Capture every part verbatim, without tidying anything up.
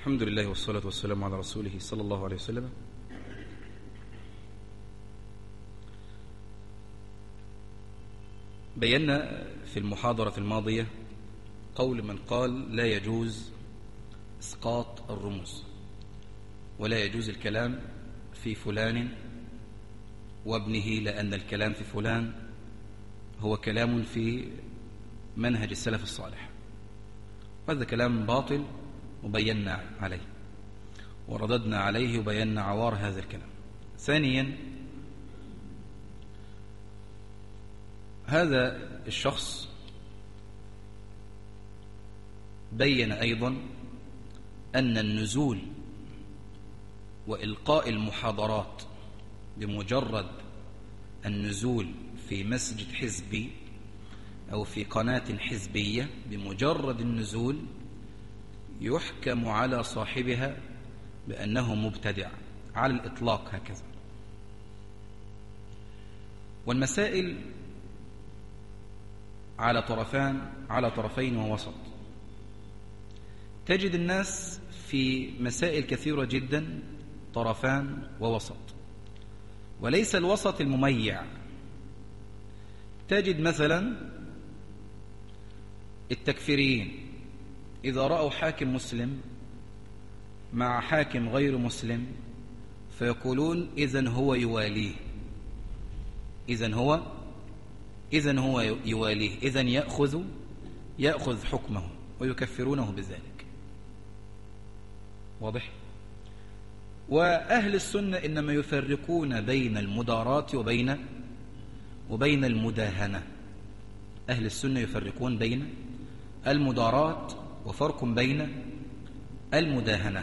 الحمد لله والصلاة والسلام على رسوله صلى الله عليه وسلم. بينا في المحاضرة الماضية قول من قال لا يجوز إسقاط الرموز ولا يجوز الكلام في فلان وابنه، لأن الكلام في فلان هو كلام في منهج السلف الصالح. هذا كلام باطل وبينا عليه ورددنا عليه وبينا عوار هذا الكلام. ثانيا، هذا الشخص بين أيضا أن النزول وإلقاء المحاضرات بمجرد النزول في مسجد حزبي أو في قناة حزبية، بمجرد النزول يحكم على صاحبها بأنه مبتدع على الإطلاق هكذا. والمسائل على طرفان على طرفين ووسط. تجد الناس في مسائل كثيرة جدا طرفان ووسط، وليس الوسط المميع. تجد مثلا التكفيريين إذا رأوا حاكم مسلم مع حاكم غير مسلم فيقولون إذن هو يواليه، إذن هو إذن هو يواليه، إذن يأخذ يأخذ حكمه، ويكفرونه بذلك. واضح؟ وأهل السنة إنما يفرقون بين المداراة وبين وبين المداهنة. أهل السنة يفرقون بين المداراة وفرق بين المداهنة.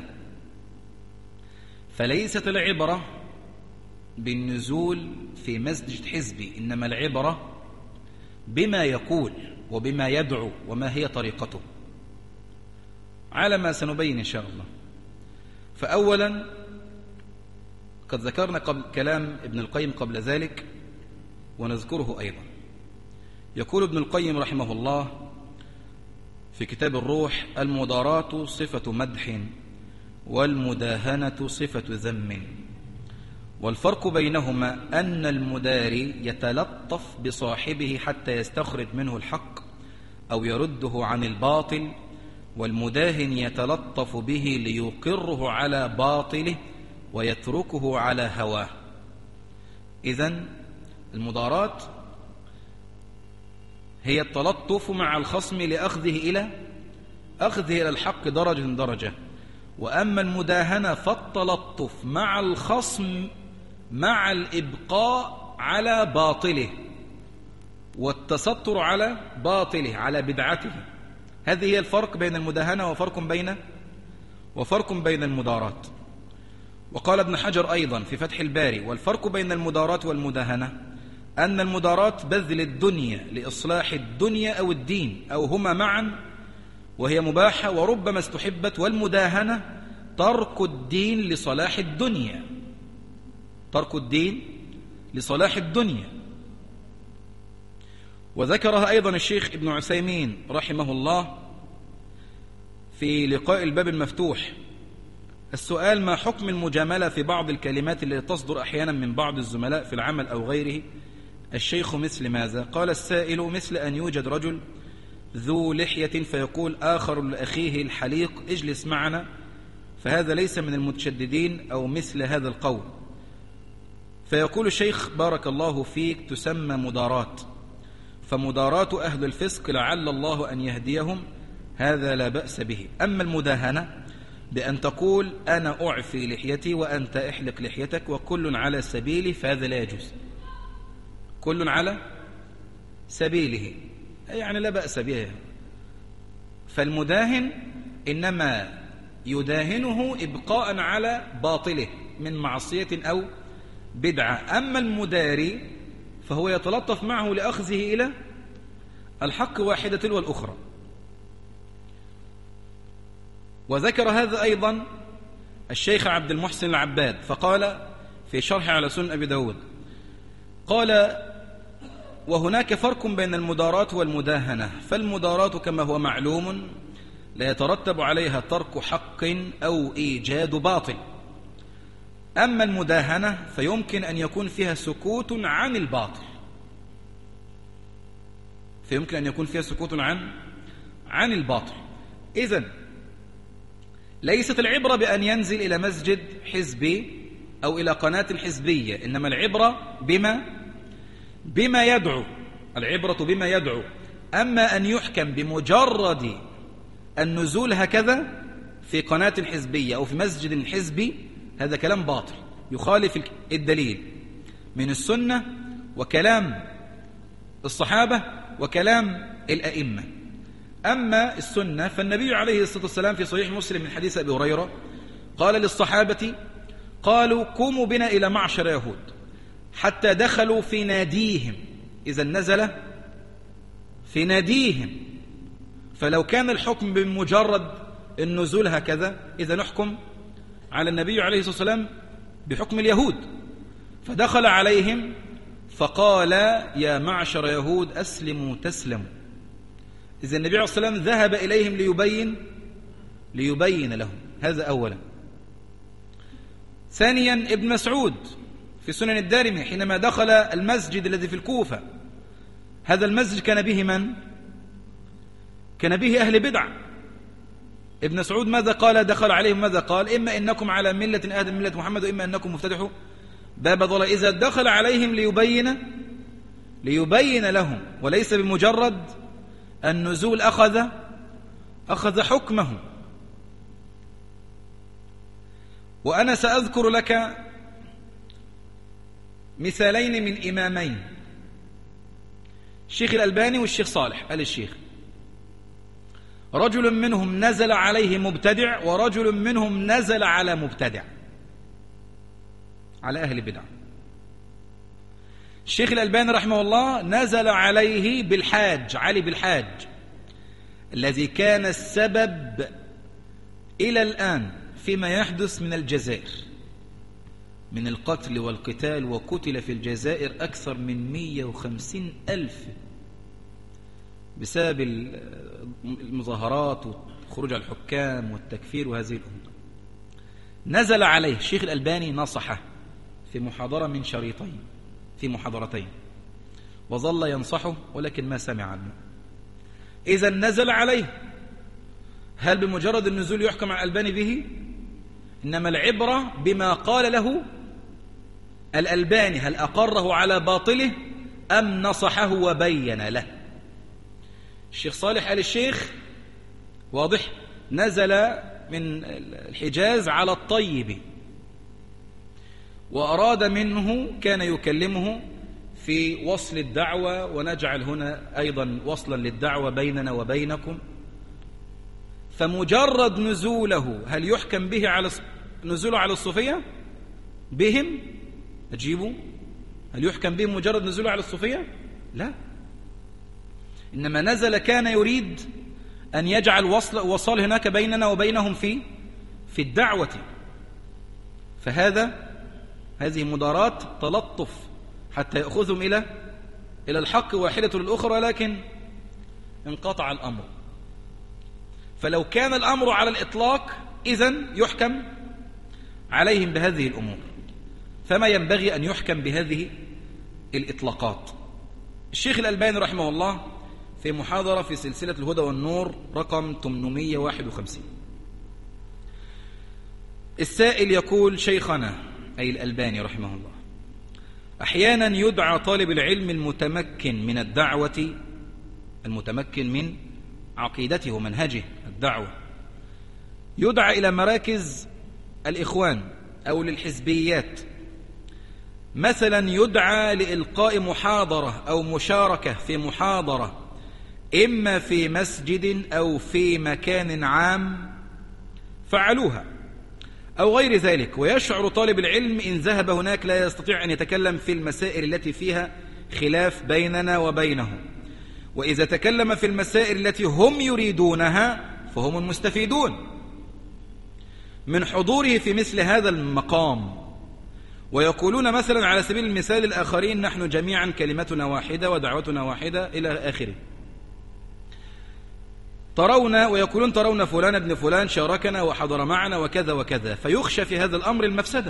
فليست العبرة بالنزول في مسجد حزبي، إنما العبرة بما يقول وبما يدعو وما هي طريقته، على ما سنبين إن شاء الله. فأولا، قد ذكرنا قبل كلام ابن القيم قبل ذلك ونذكره أيضا. يقول ابن القيم رحمه الله في كتاب الروح: المداراة صفة مدح والمداهنة صفة ذم، والفرق بينهما أن المداري يتلطف بصاحبه حتى يستخرج منه الحق أو يرده عن الباطل، والمداهن يتلطف به ليقره على باطله ويتركه على هواه. إذن المداراة هي التلطف مع الخصم لأخذه إلى أخذه إلى الحق درجة درجة، وأما المداهنة فالتلطف مع الخصم مع الإبقاء على باطله والتستر على باطله على بدعته. هذه هي الفرق بين المداهنة وفرق بين وفرق بين المداراة. وقال ابن حجر أيضا في فتح الباري: والفرق بين المداراة والمداهنة أن المداراة بذل الدنيا لإصلاح الدنيا أو الدين أو هما معا وهي مباحة وربما استحبت، والمداهنة ترك الدين لصلاح الدنيا ترك الدين لصلاح الدنيا. وذكرها أيضا الشيخ ابن عثيمين رحمه الله في لقاء الباب المفتوح. السؤال: ما حكم المجاملة في بعض الكلمات التي تصدر أحيانا من بعض الزملاء في العمل أو غيره؟ الشيخ مثل ماذا؟ قال السائل: مثل أن يوجد رجل ذو لحية فيقول آخر لأخيه الحليق: اجلس معنا، فهذا ليس من المتشددين، أو مثل هذا القول. فيقول الشيخ: بارك الله فيك، تسمى مداراة، فمداراة أهل الفسق لعل الله أن يهديهم، هذا لا بأس به. أما المداهنة بأن تقول أنا أعفي لحيتي وأنت احلق لحيتك وكل على سبيله، فهذا لا يجوز. كل على سبيله يعني لا بأس به. فالمداهن إنما يداهنه إبقاء على باطله من معصية أو بدعة. أما المداري فهو يتلطف معه لأخذه إلى الحق واحدة تلو الأخرى. وذكر هذا أيضا الشيخ عبد المحسن العباد فقال في شرح على سنن أبي داود، قال: وهناك فرق بين المداراة والمداهنة، فالمداراة كما هو معلوم لا يترتب عليها ترك حق أو إيجاد باطل. أما المداهنة فيمكن أن يكون فيها سكوت عن الباطل، فيمكن أن يكون فيها سكوت عن عن الباطل. إذن ليست العبرة بأن ينزل إلى مسجد حزبي أو إلى قناة حزبية، إنما العبرة بما بما يدعو، العبرة بما يدعو. أما أن يحكم بمجرد النزول هكذا في قناة حزبية أو في مسجد حزبي، هذا كلام باطل يخالف الدليل من السنة وكلام الصحابة وكلام الأئمة. أما السنة فالنبي عليه الصلاة والسلام في صحيح مسلم من حديث أبي هريرة قال للصحابة: قالوا قوموا بنا إلى معشر يهود، حتى دخلوا في ناديهم. إذا نزل في ناديهم، فلو كان الحكم بمجرد النزول هكذا إذا نحكم على النبي عليه الصلاة والسلام بحكم اليهود. فدخل عليهم فقال: يا معشر يهود أسلموا تسلموا. إذا النبي عليه الصلاة والسلام ذهب إليهم ليبين ليبين لهم. هذا أولا. ثانيا ابن مسعود في سنن الدارمي حينما دخل المسجد الذي في الكوفة، هذا المسجد كان به من؟ كان به أهل بدع. ابن مسعود ماذا قال؟ دخل عليهم ماذا قال؟ إما إنكم على ملة أهل ملة محمد وإما إنكم مفتتحوا باب ضلال. إذا دخل عليهم ليبين ليبين لهم، وليس بمجرد النزول أخذ أخذ حكمه. وأنا سأذكر لك مثالين من إمامين، الشيخ الألباني والشيخ صالح آل الشيخ. رجل منهم نزل عليه مبتدع، ورجل منهم نزل على مبتدع، على أهل بدع. الشيخ الألباني رحمه الله نزل عليه بالحاج، علي بالحاج، الذي كان السبب إلى الآن فيما يحدث من الجزائر من القتل والقتال، وقتل في الجزائر أكثر من مئة وخمسين ألف بسبب المظاهرات والخروج على الحكام والتكفير وهذه الأمور. نزل عليه الشيخ الألباني، نصحه في محاضرة من شريطين، في محاضرتين، وظل ينصحه ولكن ما سمع عنه. إذا نزل عليه، هل بمجرد النزول يحكم على الألباني به؟ إنما العبرة بما قال له الألباني، هل أقره على باطله أم نصحه وبين له. الشيخ صالح آل الشيخ واضح نزل من الحجاز على الطيب، وأراد منه، كان يكلمه في وصل الدعوة، ونجعل هنا أيضا وصلا للدعوة بيننا وبينكم. فمجرد نزوله هل يحكم به على نزوله على الصوفية بهم؟ أجيبوا، هل يحكم به مجرد نزوله على الصوفية؟ لا، إنما نزل كان يريد أن يجعل وصل وصال هناك بيننا وبينهم في في الدعوة. فهذا هذه مدارات تلطف حتى يأخذهم إلى إلى الحق واحدة للأخرى، لكن انقطع الأمر. فلو كان الأمر على الإطلاق إذن يحكم عليهم بهذه الأمور، فما ينبغي أن يحكم بهذه الإطلاقات. الشيخ الألباني رحمه الله في محاضرة في سلسلة الهدى والنور رقم ثمانمئة وواحد وخمسين، السائل يقول: شيخنا أي الألباني رحمه الله، أحيانا يدعى طالب العلم المتمكن من الدعوة، المتمكن من عقيدته ومنهجه الدعوة، يدعى إلى مراكز الإخوان أو للحزبيات، مثلا يدعى لإلقاء محاضرة أو مشاركة في محاضرة، إما في مسجد أو في مكان عام فعلوها أو غير ذلك، ويشعر طالب العلم إن ذهب هناك لا يستطيع أن يتكلم في المسائل التي فيها خلاف بيننا وبينهم، وإذا تكلم في المسائل التي هم يريدونها فهم المستفيدون من حضوره في مثل هذا المقام. ويقولون مثلا على سبيل المثال الآخرين: نحن جميعا كلمتنا واحدة ودعوتنا واحدة إلى آخره. ترون ويقولون ترون فلان ابن فلان شاركنا وحضر معنا وكذا وكذا، فيخشى في هذا الأمر المفسدة.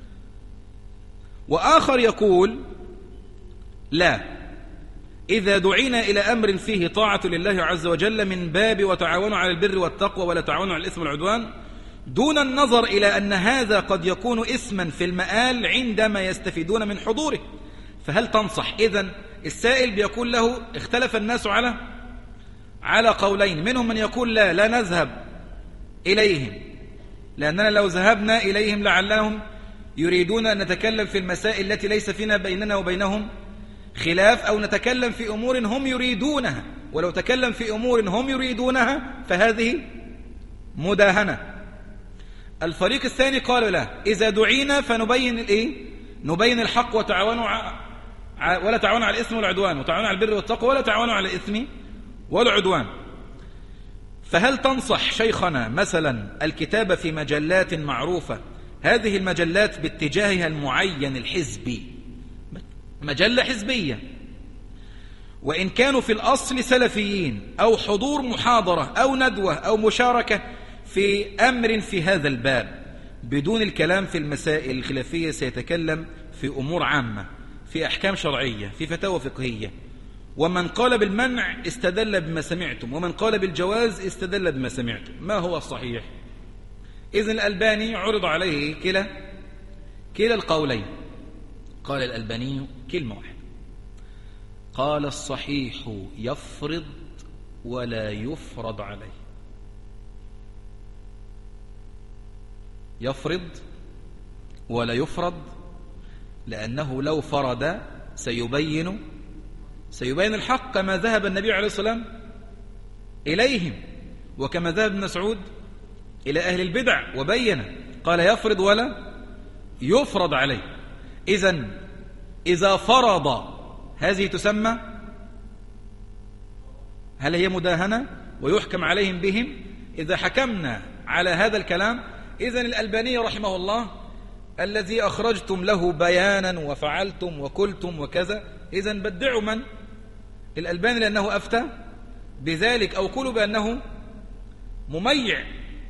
وآخر يقول لا، إذا دعينا إلى أمر فيه طاعة لله عز وجل من باب وتعاونوا على البر والتقوى ولا تعاونوا على الإثم والعدوان، دون النظر إلى أن هذا قد يكون إثما في المآل عندما يستفيدون من حضوره. فهل تنصح؟ إذن السائل بيقول له اختلف الناس على على قولين، منهم من يقول لا لا نذهب إليهم، لأننا لو ذهبنا إليهم لعلهم يريدون أن نتكلم في المسائل التي ليس فينا بيننا وبينهم خلاف، أو نتكلم في أمور هم يريدونها، ولو تكلم في أمور هم يريدونها فهذه مداهنة. الفريق الثاني قالوا لا، إذا دعينا فنبين الإيه؟ نبين الحق، وتعاونوا ع... ولا تعاونوا على الإثم والعدوان، وتعاونوا على البر والتقوى ولا تعاونوا على الإثم والعدوان. فهل تنصح شيخنا مثلا الكتابة في مجلات معروفة، هذه المجلات باتجاهها المعين الحزبي، مجلة حزبية، وإن كانوا في الأصل سلفيين، أو حضور محاضرة أو ندوة أو مشاركة في أمر في هذا الباب، بدون الكلام في المسائل الخلافية، سيتكلم في أمور عامة، في أحكام شرعية، في فتاوى فقهية. ومن قال بالمنع استدل بما سمعتم، ومن قال بالجواز استدل بما سمعتم. ما هو الصحيح؟ إذن الألباني عرض عليه كلا كلا القولين، قال الألباني كلمة واحدة، قال الصحيح يفرض ولا يفرض عليه. يفرض ولا يفرض، لأنه لو فرض سيبين سيبين الحق، كما ذهب النبي عليه الصلاة والسلام إليهم، وكما ذهب ابن مسعود إلى أهل البدع وبين، قال يفرض ولا يفرض عليه. إذن إذا فرض هذه تسمى، هل هي مداهنة ويحكم عليهم بهم؟ إذا حكمنا على هذا الكلام، إذن الألباني رحمه الله الذي أخرجتم له بيانا وفعلتم وقلتم وكذا، إذن بدعوا من؟ الألباني، لأنه أفتى بذلك، أو قولوا بأنه مميع.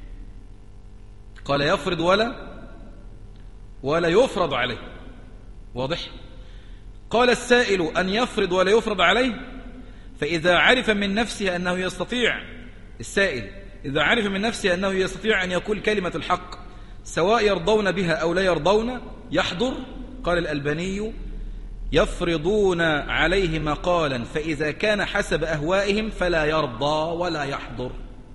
قال يفرض ولا ولا يفرض عليه. واضح؟ قال السائل أن يفرض ولا يفرض عليه، فإذا عرف من نفسه أنه يستطيع، السائل إذا عرف من نفسه أنه يستطيع أن يقول كلمة الحق سواء يرضون بها أو لا يرضون يحضر. قال الألباني يفرضون عليه مقالا، فإذا كان حسب أهوائهم فلا يرضى ولا يحضر.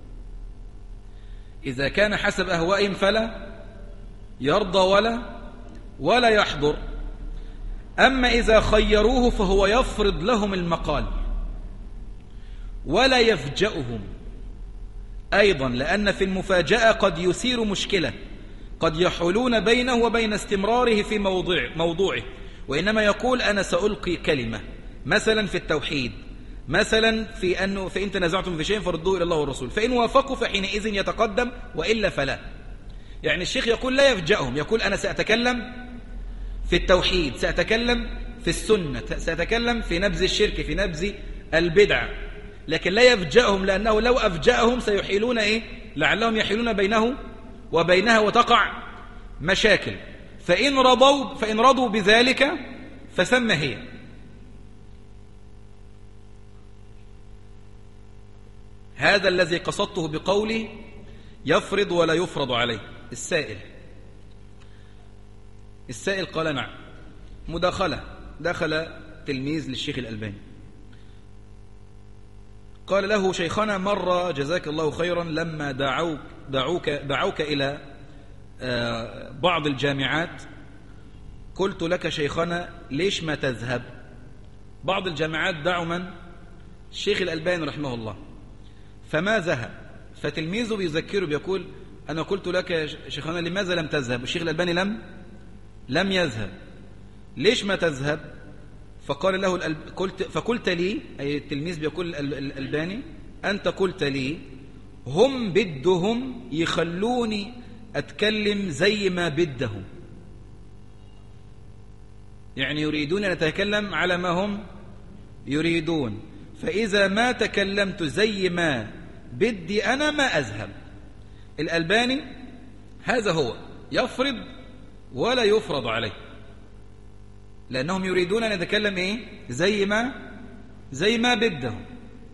إذا كان حسب أهوائهم فلا يرضى ولا ولا يحضر. أما إذا خيروه فهو يفرض لهم المقال ولا يفجأهم أيضا، لأن في المفاجأة قد يثير مشكلة، قد يحولون بينه وبين استمراره في موضوع موضوعه، وإنما يقول أنا سألقي كلمة مثلا في التوحيد، مثلا في أنه فإن تنازعتم في شيء فردوه إلى الله والرسول، فإن وافقوا فحينئذ يتقدم، وإلا فلا. يعني الشيخ يقول لا يفجأهم، يقول أنا سأتكلم في التوحيد، سأتكلم في السنة، سأتكلم في نبذ الشرك، في نبذ البدع، لكن لا يفجأهم، لأنه لو أفجأهم سيحيلون إيه؟ لعلهم يحيلون بينه وبينها وتقع مشاكل. فإن رضوا فإن رضوا بذلك فثم هي. هذا الذي قصدته بقولي يفرض ولا يفرض عليه. السائل السائل قال نعم. مداخلة، دخل تلميذ للشيخ الألباني قال له شيخنا مرة جزاك الله خيرا لما دعوك دعوك دعوك إلى بعض الجامعات قلت لك شيخنا ليش ما تذهب؟ بعض الجامعات دعوا من؟ الشيخ الألباني رحمه الله، فما ذهب. فتلميذه بيذكره بيقول أنا قلت لك شيخنا لماذا لم تذهب؟ الشيخ الألباني لم لم يذهب، ليش ما تذهب؟ فقال له الألب... قلت فقلت لي، أي التلميذ بيقول الألباني أنت قلت لي هم بدهم يخلوني أتكلم زي ما بدهم، يعني يريدون أن أتكلم على ما هم يريدون، فإذا ما تكلمت زي ما بدي أنا ما أذهب. الألباني هذا هو، يفرض ولا يفرض عليه، لأنهم يريدون أن يتكلم إيه؟ زي ما زي ما بدهم.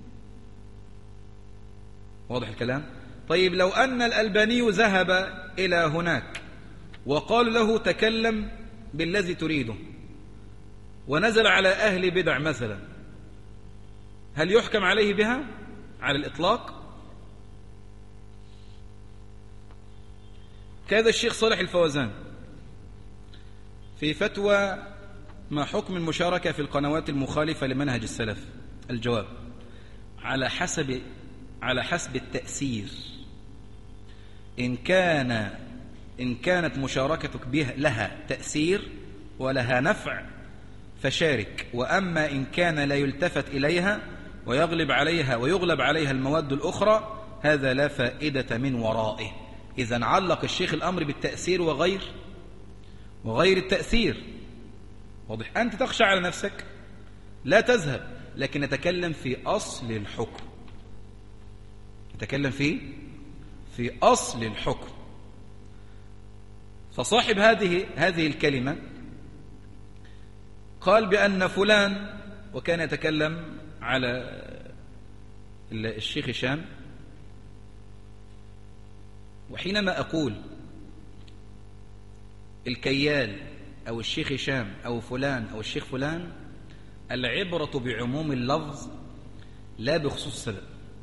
واضح الكلام؟ طيب لو أن الألباني ذهب إلى هناك وقال له تكلم بالذي تريده، ونزل على أهل بدع مثلا، هل يحكم عليه بها على الإطلاق؟ كذا الشيخ صالح الفوزان في فتوى ما حكم المشاركة في القنوات المخالفة لمنهج السلف. الجواب: على حسب على حسب التأثير. إن كان إن كانت مشاركتك بها لها تأثير ولها نفع فشارك، وأما إن كان لا يلتفت إليها ويغلب عليها ويغلب عليها المواد الأخرى هذا لا فائدة من ورائه. إذن علق الشيخ الأمر بالتأثير وغير وغير التأثير. واضح؟ أنت تخشى على نفسك لا تذهب، لكن نتكلم في أصل الحكم، نتكلم في في أصل الحكم. فصاحب هذه هذه الكلمة قال بأن فلان، وكان يتكلم على الشيخ هشام، وحينما أقول الكيال أو الشيخ هشام أو فلان أو الشيخ فلان، العبرة بعموم اللفظ لا بخصوص السبب.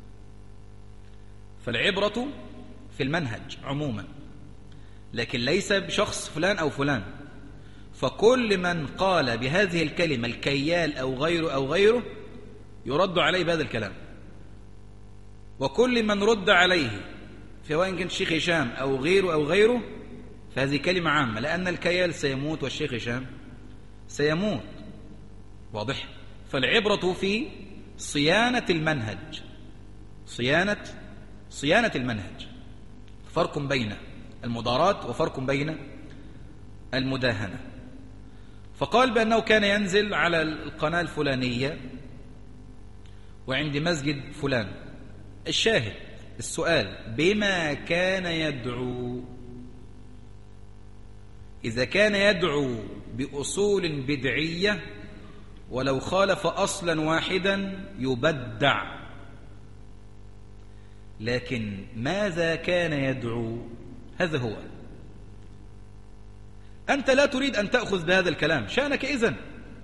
فالعبرة في المنهج عموما، لكن ليس بشخص فلان أو فلان. فكل من قال بهذه الكلمة الكيال أو غيره أو غيره يرد عليه بهذا الكلام، وكل من رد عليه سواء كان الشيخ هشام أو غيره أو غيره فهذه كلمة عامة، لأن الكيال سيموت والشيخ هشام سيموت. واضح؟ فالعبرة في صيانة المنهج، صيانة صيانة المنهج. فرق بين المضارات وفرق بين المداهنة. فقال بأنه كان ينزل على القناة الفلانية وعند مسجد فلان. الشاهد السؤال: بما كان يدعو؟ إذا كان يدعو بأصول بدعية ولو خالف أصلا واحدا يبدع، لكن ماذا كان يدعو؟ هذا هو. أنت لا تريد أن تأخذ بهذا الكلام، شأنك إذن،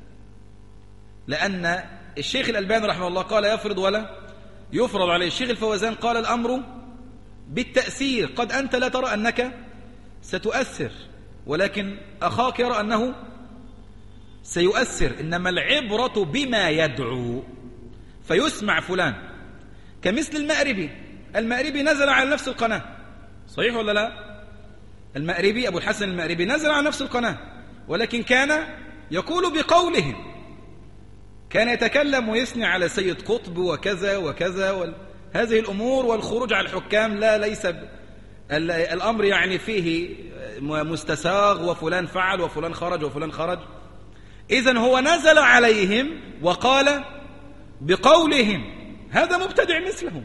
لأن الشيخ الألباني رحمه الله قال يفرض ولا يفرض عليه. الشيخ الفوزان قال الأمر بالتأثير. قد أنت لا ترى أنك ستؤثر، ولكن أخاك يرى أنه سيؤثر. إنما العبرة بما يدعو. فيسمع فلان كمثل المأربي. المأربي نزل على نفس القناة، صحيح ولا لا؟ المأربي أبو الحسن المأربي نزل على نفس القناة، ولكن كان يقول بقولهم، كان يتكلم ويثني على سيد قطب وكذا وكذا وال... هذه الأمور، والخروج على الحكام لا ليس ب... الأمر يعني فيه مستساغ، وفلان فعل وفلان خرج وفلان خرج. إذن هو نزل عليهم وقال بقولهم. هذا مبتدع مثلهم،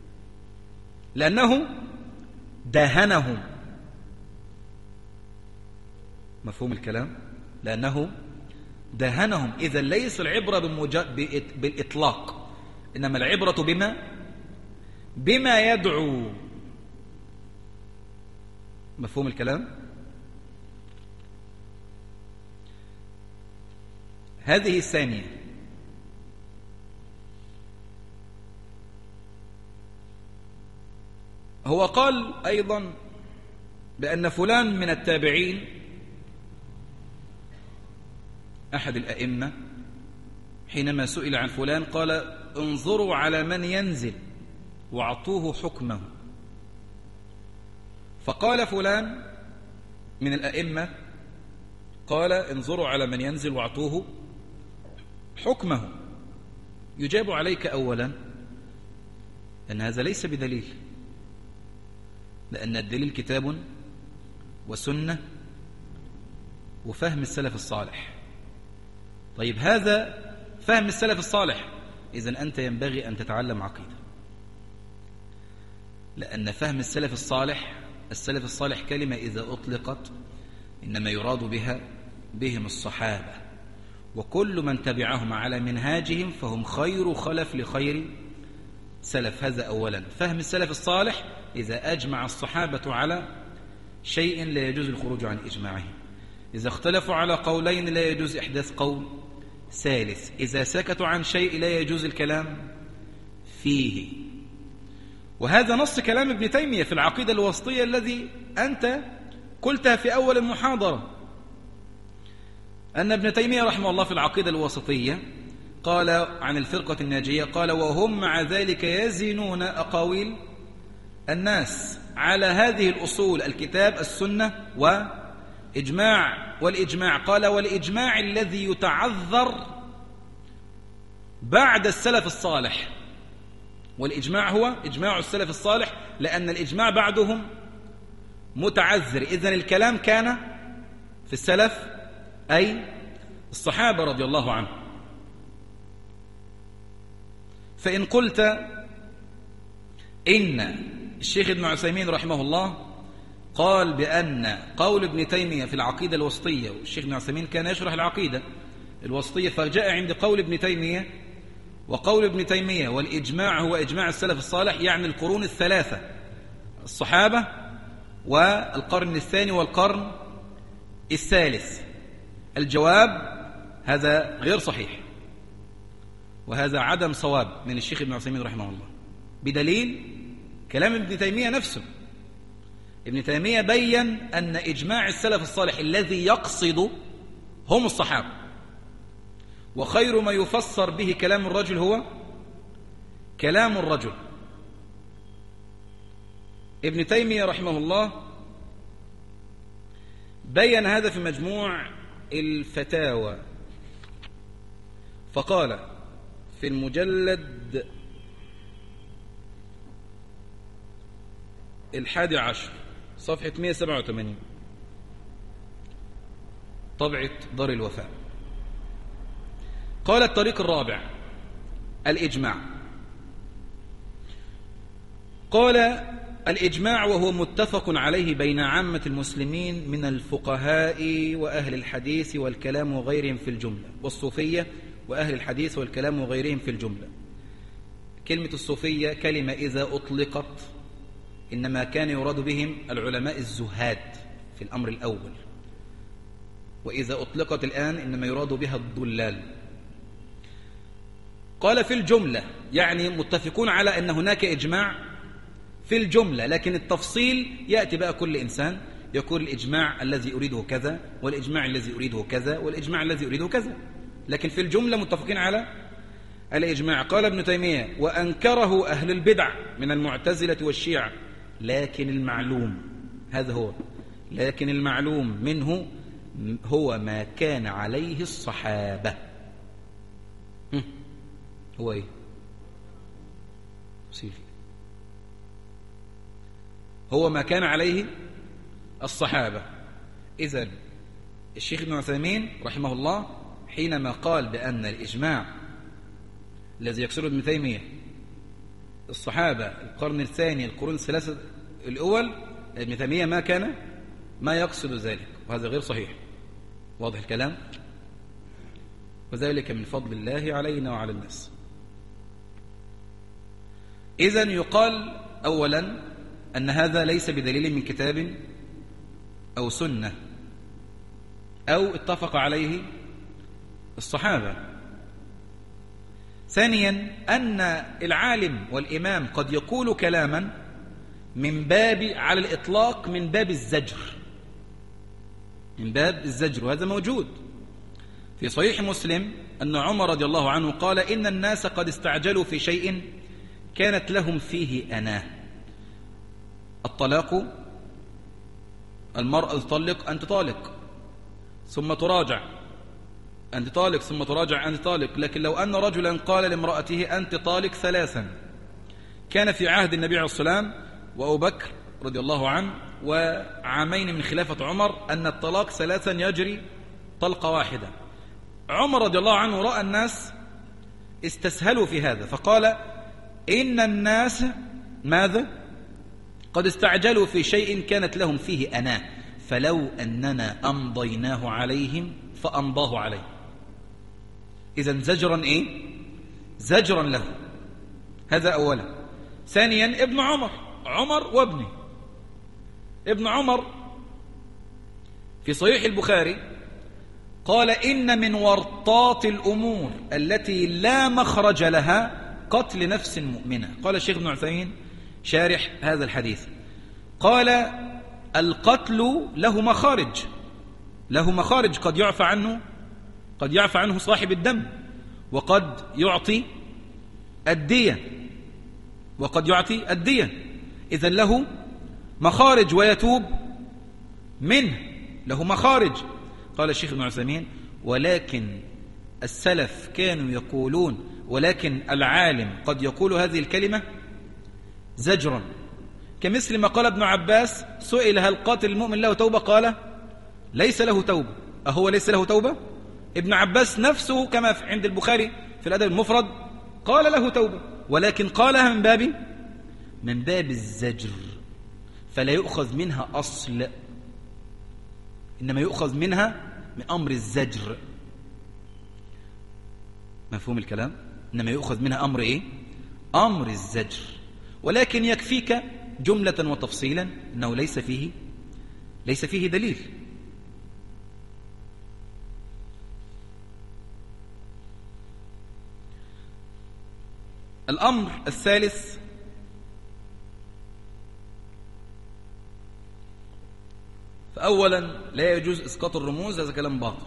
لأنه داهنهم. مفهوم الكلام؟ لأنه داهنهم. إذا ليس العبرة بالإطلاق، إنما العبرة بما بما يدعو. مفهوم الكلام؟ هذه الثانية. هو قال أيضا بأن فلان من التابعين أحد الأئمة حينما سئل عن فلان قال انظروا على من ينزل واعطوه حكمه. فقال فلان من الأئمة قال انظروا على من ينزل واعطوه حكمه. يجاب عليك أولا أن هذا ليس بدليل، لأن الدليل كتاب وسنة وفهم السلف الصالح. طيب هذا فهم السلف الصالح، إذن أنت ينبغي أن تتعلم عقيدة. لأن فهم السلف الصالح، السلف الصالح كلمة إذا أطلقت إنما يراد بها بهم الصحابة، وكل من تبعهم على منهاجهم فهم خير خلف لخير سلف. هذا أولا. فهم السلف الصالح إذا أجمع الصحابة على شيء لا يجوز الخروج عن إجماعهم، إذا اختلفوا على قولين لا يجوز إحداث قول ثالث، إذا سكتوا عن شيء لا يجوز الكلام فيه. وهذا نص كلام ابن تيمية في العقيدة الوسطية الذي أنت قلتها في أول المحاضرة، أن ابن تيمية رحمه الله في العقيدة الوسطية قال عن الفرقة الناجية، قال وهم مع ذلك يزنون أقاويل الناس على هذه الأصول: الكتاب، السنة، وإجماع. والإجماع قال والإجماع الذي يتعذر بعد السلف الصالح، والإجماع هو إجماع السلف الصالح لأن الإجماع بعدهم متعذر. إذن الكلام كان في السلف أي الصحابة رضي الله عنهم. فإن قلت إن الشيخ ابن عثيمين رحمه الله قال بأن قول ابن تيمية في العقيدة الوسطية، والشيخ ابن عثيمين كان يشرح العقيدة الوسطية، فجاء عند قول ابن تيمية وقول ابن تيمية والإجماع هو إجماع السلف الصالح، يعني القرون الثلاثة، الصحابة والقرن الثاني والقرن الثالث. الجواب هذا غير صحيح، وهذا عدم صواب من الشيخ ابن عثيمين رحمه الله، بدليل كلام ابن تيمية نفسه. ابن تيمية بيّن أن إجماع السلف الصالح الذي يقصد هم الصحابة، وخير ما يفسر به كلام الرجل هو كلام الرجل. ابن تيمية رحمه الله بيّن هذا في مجموع الفتاوى، فقال في المجلد الحادي عشر صفحة مئة وسبعة وثمانين طبعة دار الوفاء، قال الطريق الرابع الإجماع. قال الإجماع وهو متفق عليه بين عامة المسلمين من الفقهاء وأهل الحديث والكلام وغيرهم في الجملة، والصوفية وأهل الحديث والكلام وغيرهم في الجملة. كلمة الصوفية كلمة إذا أطلقت إنما كان يراد بهم العلماء الزهاد في الأمر الأول، وإذا أطلقت الآن إنما يراد بها الضلال. قال في الجملة يعني متفقون على أن هناك إجماع في الجملة، لكن التفصيل يأتي بقى كل إنسان يقول الإجماع الذي أريده كذا، والإجماع الذي أريده كذا، والإجماع الذي أريده كذا، لكن في الجملة متفقين على الإجماع. قال ابن تيمية وأنكره أهل البدع من المعتزلة والشيعة، لكن المعلوم، هذا هو، لكن المعلوم منه هو ما كان عليه الصحابة. هو ايه سيفي هو ما كان عليه الصحابة. إذن الشيخ ابن عثيمين رحمه الله حينما قال بأن الإجماع الذي يقصده ابن تيمية الصحابة القرن الثاني القرون الثلاثة الأول، ابن تيمية ما كان ما يقصد ذلك، وهذا غير صحيح. واضح الكلام؟ وذلك من فضل الله علينا وعلى الناس. إذن يقال أولا أن هذا ليس بدليل من كتاب أو سنة أو اتفق عليه الصحابة. ثانيا أن العالم والإمام قد يقول كلاما من باب على الإطلاق من باب الزجر، من باب الزجر، وهذا موجود في صحيح مسلم أن عمر رضي الله عنه قال إن الناس قد استعجلوا في شيء كانت لهم فيه أناه. الطلاق، المرأة تطلق أنت طالق ثم تراجع، أنت طالق ثم تراجع أنت طالق. لكن لو أن رجلا قال لامرأته أنت طالق ثلاثا، كان في عهد النبي عليه الصلاة والسلام وأبو بكر رضي الله عنه وعامين من خلافة عمر أن الطلاق ثلاثا يجري طلقة واحدة. عمر رضي الله عنه رأى الناس استسهلوا في هذا فقال إن الناس ماذا قد استعجلوا في شيء كانت لهم فيه أناه فلو أننا أمضيناه عليهم فأمضاه عليه. إذن زجرا إيه؟ زجرا له. هذا أولا. ثانيا ابن عمر، عمر وابنه. ابن عمر في صحيح البخاري قال إن من ورطات الأمور التي لا مخرج لها قتل نفس مؤمنة. قال الشيخ ابن عثيمين شارح هذا الحديث قال القتل له مخارج، له مخارج قد يعفى عنه، قد يعفى عنه صاحب الدم، وقد يعطي الدية، وقد يعطي الدية. إذن له مخارج ويتوب منه، له مخارج. قال الشيخ ابن عثيمين ولكن السلف كانوا يقولون، ولكن العالم قد يقول هذه الكلمة زجرا، كمثل ما قال ابن عباس سئل هل قاتل المؤمن له توبة؟ قال ليس له توبة. أهو ليس له توبة؟ ابن عباس نفسه كما عند البخاري في الأدب المفرد قال له توبة، ولكن قالها من باب من باب الزجر، فلا يؤخذ منها أصل، إنما يؤخذ منها من أمر الزجر. مفهوم الكلام؟ إنما يؤخذ منها أمر إيه؟ أمر الزجر. ولكن يكفيك جملة وتفصيلا أنه ليس فيه ليس فيه دليل. الأمر الثالث فأولا لا يجوز إسقاط الرموز، هذا كلام باطل.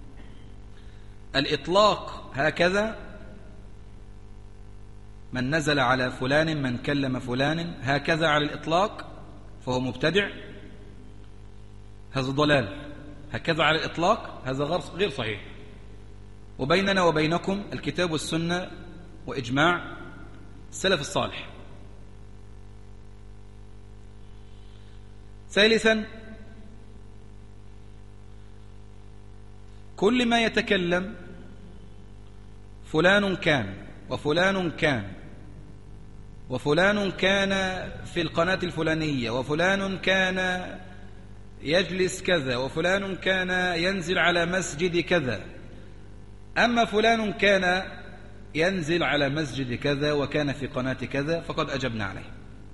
الإطلاق هكذا من نزل على فلان من كلم فلان هكذا على الإطلاق فهو مبتدع، هذا ضلال. هكذا على الإطلاق هذا غير صحيح. وبيننا وبينكم الكتاب والسنة وإجماع السلف الصالح. ثالثا كل ما يتكلم فلان كان وفلان كان وفلان كان في القناة الفلانية وفلان كان يجلس كذا وفلان كان ينزل على مسجد كذا، أما فلان كان ينزل على مسجد كذا وكان في قناة كذا فقد أجبنا عليه.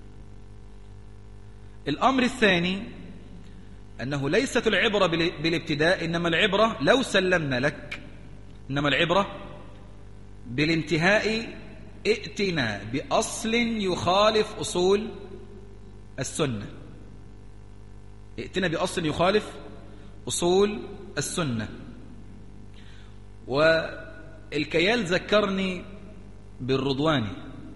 الأمر الثاني أنه ليست العبرة بالابتداء، إنما العبرة لو سلمنا لك، إنما العبرة بالانتهاء. ائتنا بأصل يخالف أصول السنة، ائتنا بأصل يخالف أصول السنة. والكيال ذكرني بالرضواني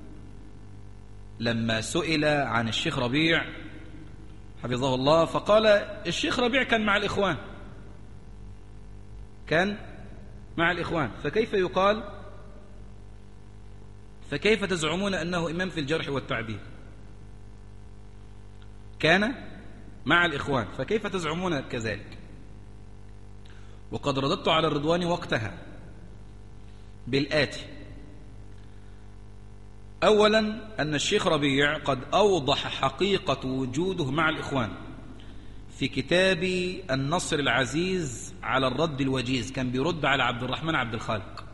لما سئل عن الشيخ ربيع حفظه الله، فقال الشيخ ربيع كان مع الإخوان، كان مع الإخوان، فكيف يقال فكيف تزعمون أنه إمام في الجرح والتعديل؟ كان مع الإخوان فكيف تزعمون كذلك؟ وقد رددت على الرضواني وقتها بالآتي: أولا أن الشيخ ربيع قد أوضح حقيقة وجوده مع الإخوان في كتاب النصر العزيز على الرد الوجيز، كان بيرد على عبد الرحمن عبد الخالق،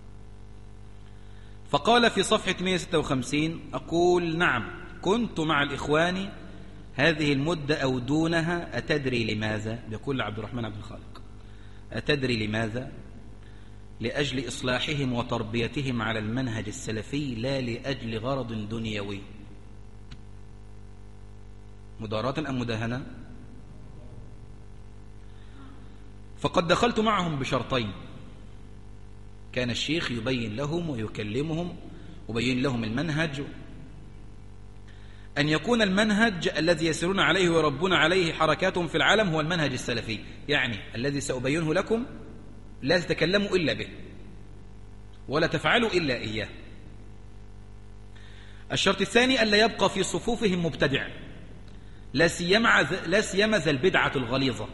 فقال في صفحة مئة وستة وخمسين: أقول نعم كنت مع الإخوان هذه المدة أو دونها، أتدري لماذا؟ يقول عبد الرحمن عبد الخالق: أتدري لماذا؟ لأجل إصلاحهم وتربيتهم على المنهج السلفي لا لأجل غرض دنيوي. مداراة أم مداهنة؟ فقد دخلت معهم بشرطين، كان الشيخ يبين لهم ويكلمهم ويبين لهم المنهج، أن يكون المنهج الذي يسيرون عليه ويربون عليه حركاتهم في العالم هو المنهج السلفي، يعني الذي سأبينه لكم لا تتكلموا إلا به ولا تفعلوا إلا إياه. الشرط الثاني ألا يبقى في صفوفهم مبتدع، لا سيما لا سيما ذا البدعة الغليظة.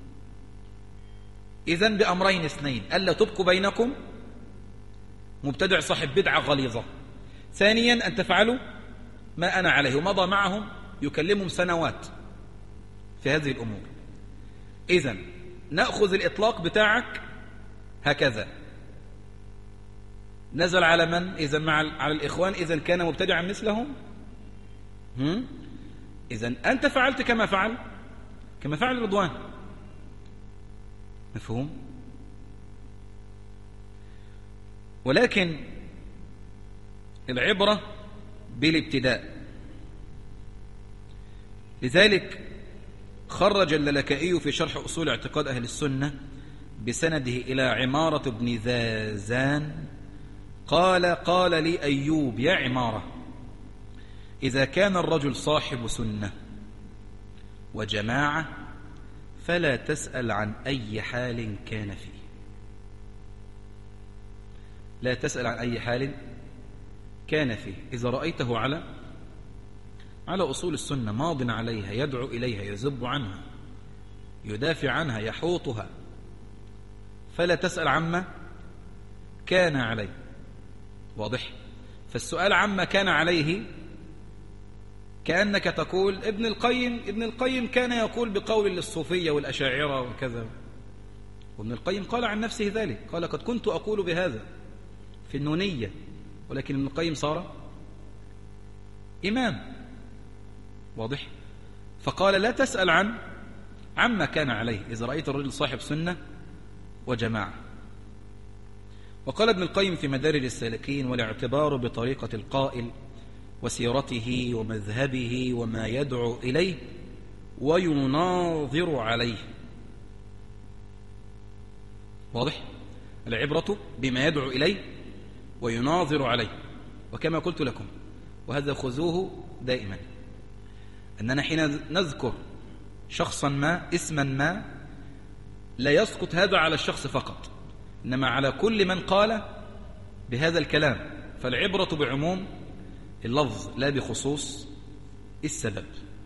إذن بأمرين اثنين: ألا تبقوا بينكم مبتدع صاحب بدعة غليظة، ثانيا أن تفعلوا ما أنا عليه. ومضى معهم يكلمهم سنوات في هذه الأمور. إذن نأخذ الإطلاق بتاعك هكذا، نزل على من؟ إذن مع على الإخوان، إذن كان مبتدعا مثلهم. إذن أنت فعلت كما فعل كما فعل رضوان. مفهوم؟ ولكن العبرة بالابتداء. لذلك خرج اللالكائي في شرح أصول اعتقاد أهل السنة بسنده إلى عمارة بن زازان قال: قال لي أيوب: يا عمارة، إذا كان الرجل صاحب سنة وجماعة فلا تسأل عن أي حال كان فيه. لا تسأل عن أي حال كان فيه. إذا رأيته على على أصول السنة ماض عليها، يدعو إليها، يزب عنها، يدافع عنها، يحوطها، فلا تسأل عما كان عليه. واضح؟ فالسؤال عما كان عليه كأنك تقول ابن القيم ابن القيم كان يقول بقول للصوفية والأشاعرة وكذا، وابن القيم قال عن نفسه ذلك، قال: قد كنت أقول بهذا في النونية، ولكن ابن القيم صار إمام. واضح؟ فقال: لا تسأل عن عما كان عليه إذا رأيت الرجل صاحب سنة وجماعة. وقال ابن القيم في مدارج السالكين: والاعتبار بطريقة القائل وسيرته ومذهبه وما يدعو إليه ويناظر عليه. واضح؟ العبرة بما يدعو إليه ويناظر عليه. وكما قلت لكم، وهذا خذوه دائما، أننا حين نذكر شخصا ما، اسما ما، لا يسقط هذا على الشخص فقط، إنما على كل من قال بهذا الكلام. فالعبرة بعموم اللفظ لا بخصوص السبب.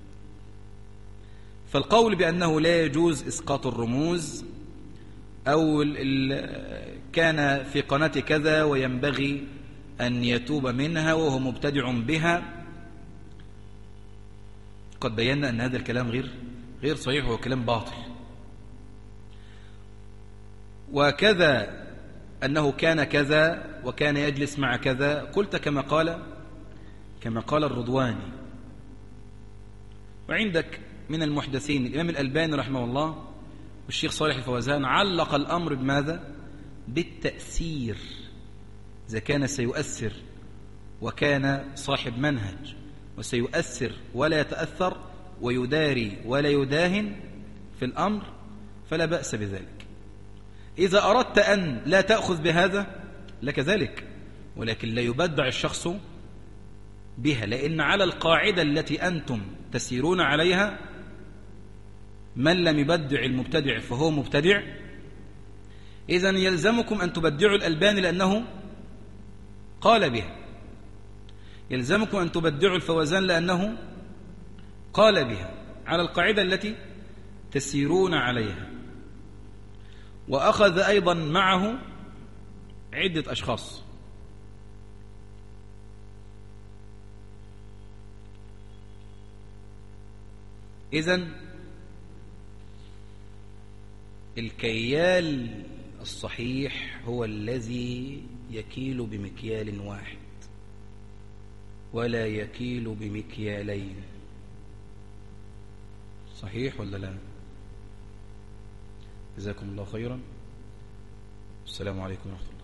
فالقول بأنه لا يجوز إسقاط الرموز، أو كان في قناة كذا وينبغي أن يتوب منها وهو مبتدع بها، قد بينا أن هذا الكلام غير غير صحيح، وهو كلام باطل. وكذا أنه كان كذا وكان يجلس مع كذا، قلت كما قال كما قال الرضواني. وعندك من المحدثين الإمام الألباني رحمه الله والشيخ صالح الفوزان علق الأمر بماذا؟ بالتأثير. إذا كان سيؤثر وكان صاحب منهج وسيؤثر ولا يتأثر ويداري ولا يداهن في الأمر فلا بأس بذلك. إذا أردت أن لا تأخذ بهذا لك ذلك، ولكن لا يبدع الشخص بها، لأن على القاعدة التي أنتم تسيرون عليها من لم يبدع المبتدع فهو مبتدع. إذن يلزمكم أن تبدعوا الألباني لأنه قال بها، يلزمكم أن تبدعوا الفوزان لأنه قال بها، على القاعدة التي تسيرون عليها. وأخذ أيضا معه عدة أشخاص. إذن الكيال الصحيح هو الذي يكيل بمكيال واحد ولا يكيل بمكيالين. صحيح ولا لا؟ جزاكم الله خيرا. السلام عليكم ورحمة الله.